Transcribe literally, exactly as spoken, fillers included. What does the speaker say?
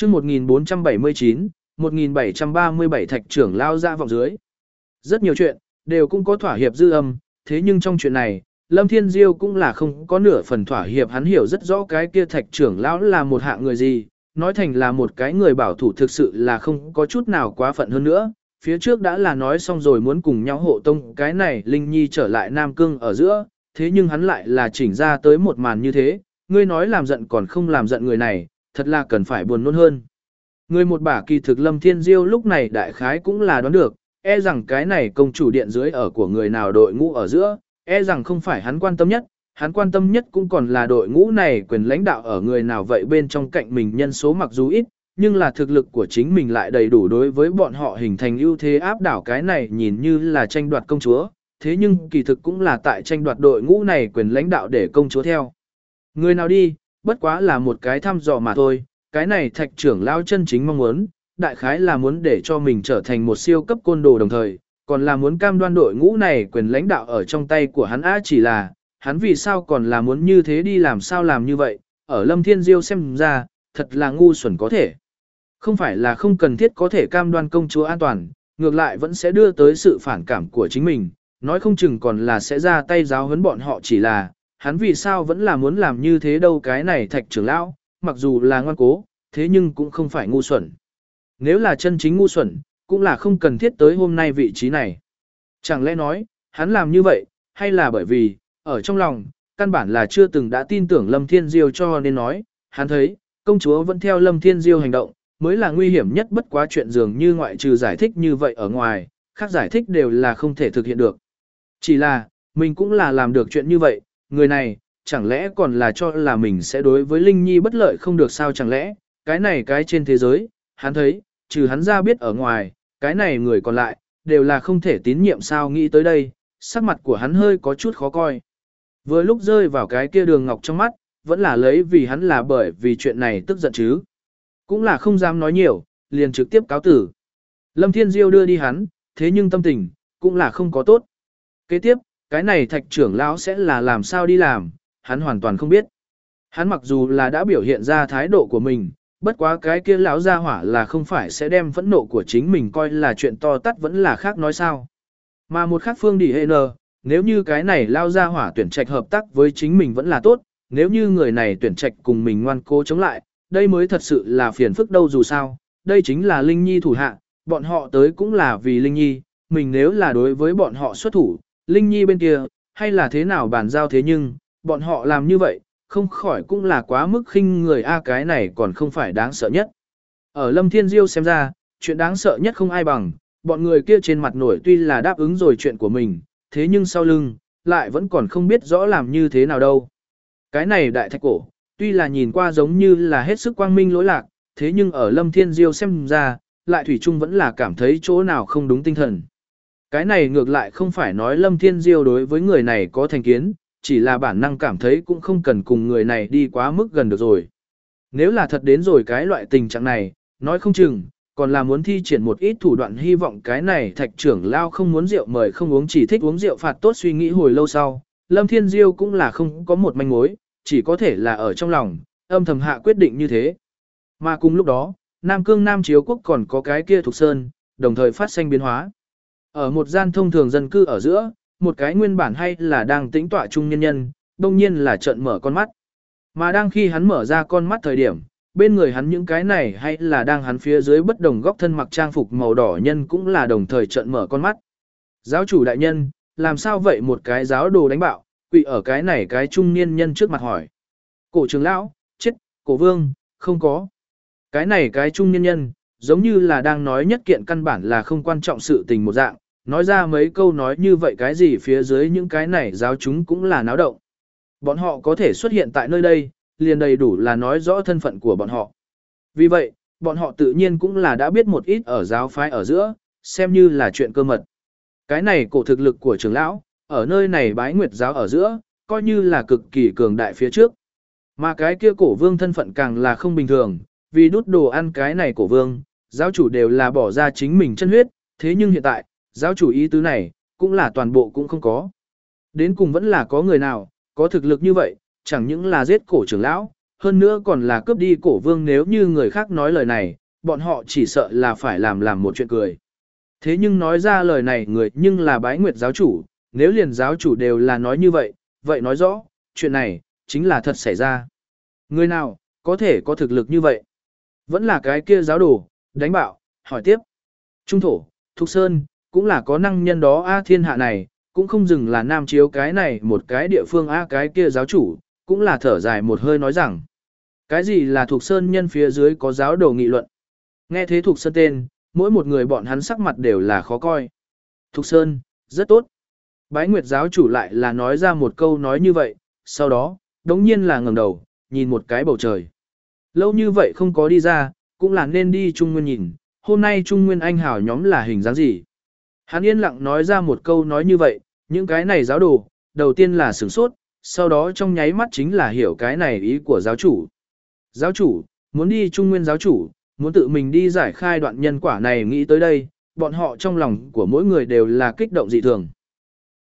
chương một nghìn bốn trăm bảy mươi chín, một nghìn bảy trăm ba mươi bảy thạch trưởng lao ra vọng dưới. Rất nhiều chuyện, đều cũng có thỏa hiệp dư âm, thế nhưng trong chuyện này, Lâm Thiên Diêu cũng là không có nửa phần thỏa hiệp, hắn hiểu rất rõ cái kia thạch trưởng lão là một hạng người gì, nói thành là một cái người bảo thủ thực sự là không có chút nào quá phận hơn nữa. Phía trước đã là nói xong rồi muốn cùng nhau hộ tông cái này Linh Nhi trở lại Nam Cương ở giữa, thế nhưng hắn lại là chỉnh ra tới một màn như thế, ngươi nói làm giận còn không làm giận người này, thật là cần phải buồn nôn hơn. Người một bả kỳ thực Lâm Thiên Diêu lúc này đại khái cũng là đoán được, e rằng cái này công chủ điện dưới ở của người nào đội ngũ ở giữa, e rằng không phải hắn quan tâm nhất, hắn quan tâm nhất cũng còn là đội ngũ này quyền lãnh đạo ở người nào vậy bên trong cạnh mình nhân số mặc dù ít, nhưng là thực lực của chính mình lại đầy đủ đối với bọn họ hình thành ưu thế áp đảo cái này nhìn như là tranh đoạt công chúa, thế nhưng kỳ thực cũng là tại tranh đoạt đội ngũ này quyền lãnh đạo để công chúa theo. Người nào đi, bất quá là một cái thăm dò mà thôi, cái này thạch trưởng lao chân chính mong muốn, đại khái là muốn để cho mình trở thành một siêu cấp côn đồ đồng thời, còn là muốn cam đoan đội ngũ này quyền lãnh đạo ở trong tay của hắn á chỉ là, hắn vì sao còn là muốn như thế đi làm sao làm như vậy, ở Lâm Thiên Diêu xem ra, thật là ngu xuẩn có thể. Không phải là không cần thiết có thể cam đoan công chúa an toàn, ngược lại vẫn sẽ đưa tới sự phản cảm của chính mình, nói không chừng còn là sẽ ra tay giáo huấn bọn họ chỉ là, hắn vì sao vẫn là muốn làm như thế đâu cái này thạch trưởng lão, mặc dù là ngoan cố, thế nhưng cũng không phải ngu xuẩn. Nếu là chân chính ngu xuẩn, cũng là không cần thiết tới hôm nay vị trí này. Chẳng lẽ nói, hắn làm như vậy, hay là bởi vì, ở trong lòng, căn bản là chưa từng đã tin tưởng Lâm Thiên Diêu cho nên nói, hắn thấy, công chúa vẫn theo Lâm Thiên Diêu hành động, mới là nguy hiểm nhất bất quá chuyện dường như ngoại trừ giải thích như vậy ở ngoài, khác giải thích đều là không thể thực hiện được. Chỉ là, mình cũng là làm được chuyện như vậy, người này, chẳng lẽ còn là cho là mình sẽ đối với Linh Nhi bất lợi không được sao chẳng lẽ, cái này cái trên thế giới, hắn thấy, trừ hắn ra biết ở ngoài, cái này người còn lại, đều là không thể tín nhiệm sao nghĩ tới đây, sắc mặt của hắn hơi có chút khó coi. Vừa lúc rơi vào cái kia đường ngọc trong mắt, vẫn là lấy vì hắn là bởi vì chuyện này tức giận chứ. Cũng là không dám nói nhiều, liền trực tiếp cáo tử. Lâm Thiên Diêu đưa đi hắn, thế nhưng tâm tình, cũng là không có tốt. Kế tiếp, cái này thạch trưởng lão sẽ là làm sao đi làm, hắn hoàn toàn không biết. Hắn mặc dù là đã biểu hiện ra thái độ của mình, bất quá cái kia lão gia hỏa là không phải sẽ đem phẫn nộ của chính mình coi là chuyện to tát vẫn là khác nói sao. Mà một khác phương đi hệ nờ, nếu như cái này lao gia hỏa tuyển trạch hợp tác với chính mình vẫn là tốt, nếu như người này tuyển trạch cùng mình ngoan cố chống lại, đây mới thật sự là phiền phức đâu dù sao, đây chính là Linh Nhi thủ hạ, bọn họ tới cũng là vì Linh Nhi, mình nếu là đối với bọn họ xuất thủ, Linh Nhi bên kia, hay là thế nào bàn giao thế nhưng, bọn họ làm như vậy, không khỏi cũng là quá mức khinh người a cái này còn không phải đáng sợ nhất. Ở Lâm Thiên Diêu xem ra, chuyện đáng sợ nhất không ai bằng, bọn người kia trên mặt nổi tuy là đáp ứng rồi chuyện của mình, thế nhưng sau lưng, lại vẫn còn không biết rõ làm như thế nào đâu. Cái này đại thạch cổ, tuy là nhìn qua giống như là hết sức quang minh lỗi lạc, thế nhưng ở Lâm Thiên Diêu xem ra, lại Thủy Trung vẫn là cảm thấy chỗ nào không đúng tinh thần. Cái này ngược lại không phải nói Lâm Thiên Diêu đối với người này có thành kiến, chỉ là bản năng cảm thấy cũng không cần cùng người này đi quá mức gần được rồi. Nếu là thật đến rồi cái loại tình trạng này, nói không chừng, còn là muốn thi triển một ít thủ đoạn hy vọng cái này thạch trưởng lao không muốn rượu mời không uống chỉ thích uống rượu phạt tốt suy nghĩ hồi lâu sau. Lâm Thiên Diêu cũng là không có một manh mối, chỉ có thể là ở trong lòng, âm thầm hạ quyết định như thế. Mà cùng lúc đó, Nam Cương Nam Chiếu Quốc còn có cái kia Thục Sơn, đồng thời phát sinh biến hóa. Ở một gian thông thường dân cư ở giữa, một cái nguyên bản hay là đang tĩnh tọa trung nhân nhân, đông nhiên là trợn mở con mắt. Mà đang khi hắn mở ra con mắt thời điểm, bên người hắn những cái này hay là đang hắn phía dưới bất đồng góc thân mặc trang phục màu đỏ nhân cũng là đồng thời trợn mở con mắt. Giáo chủ đại nhân, làm sao vậy một cái giáo đồ đánh bạo, quỵ ở cái này cái trung niên nhân trước mặt hỏi. Cổ trưởng lão, chết, cổ vương, không có. Cái này cái trung niên nhân, giống như là đang nói nhất kiện căn bản là không quan trọng sự tình một dạng, nói ra mấy câu nói như vậy cái gì phía dưới những cái này giáo chúng cũng là náo động. Bọn họ có thể xuất hiện tại nơi đây, liền đầy đủ là nói rõ thân phận của bọn họ. Vì vậy, bọn họ tự nhiên cũng là đã biết một ít ở giáo phái ở giữa, xem như là chuyện cơ mật. Cái này cổ thực lực của trưởng lão, ở nơi này bái nguyệt giáo ở giữa, coi như là cực kỳ cường đại phía trước. Mà cái kia cổ vương thân phận càng là không bình thường, vì đút đồ ăn cái này cổ vương, giáo chủ đều là bỏ ra chính mình chân huyết, thế nhưng hiện tại, giáo chủ ý tứ này, cũng là toàn bộ cũng không có. Đến cùng vẫn là có người nào, có thực lực như vậy, chẳng những là giết cổ trưởng lão, hơn nữa còn là cướp đi cổ vương, nếu như người khác nói lời này, bọn họ chỉ sợ là phải làm làm một chuyện cười. Thế nhưng nói ra lời này người nhưng là Bái Nguyệt giáo chủ, nếu liền giáo chủ đều là nói như vậy, vậy nói rõ, chuyện này, chính là thật xảy ra. Người nào, có thể có thực lực như vậy? Vẫn là cái kia giáo đồ, đánh bạo, hỏi tiếp. Trung thổ, Thục Sơn, cũng là có năng nhân đó A, thiên hạ này, cũng không dừng là Nam Chiếu cái này một cái địa phương A, cái kia giáo chủ, cũng là thở dài một hơi nói rằng. Cái gì là Thục Sơn nhân phía dưới có giáo đồ nghị luận? Nghe thế Thục Sơn tên, mỗi một người bọn hắn sắc mặt đều là khó coi. Thục Sơn, rất tốt. Bái Nguyệt giáo chủ lại là nói ra một câu nói như vậy, sau đó, đống nhiên là ngẩng đầu, nhìn một cái bầu trời. Lâu như vậy không có đi ra, cũng là nên đi Trung Nguyên nhìn, hôm nay Trung Nguyên anh hào nhóm là hình dáng gì. Hắn yên lặng nói ra một câu nói như vậy, những cái này giáo đồ, đầu tiên là sửng sốt, sau đó trong nháy mắt chính là hiểu cái này ý của giáo chủ. Giáo chủ, muốn đi Trung Nguyên giáo chủ, muốn tự mình đi giải khai đoạn nhân quả này, nghĩ tới đây, bọn họ trong lòng của mỗi người đều là kích động dị thường.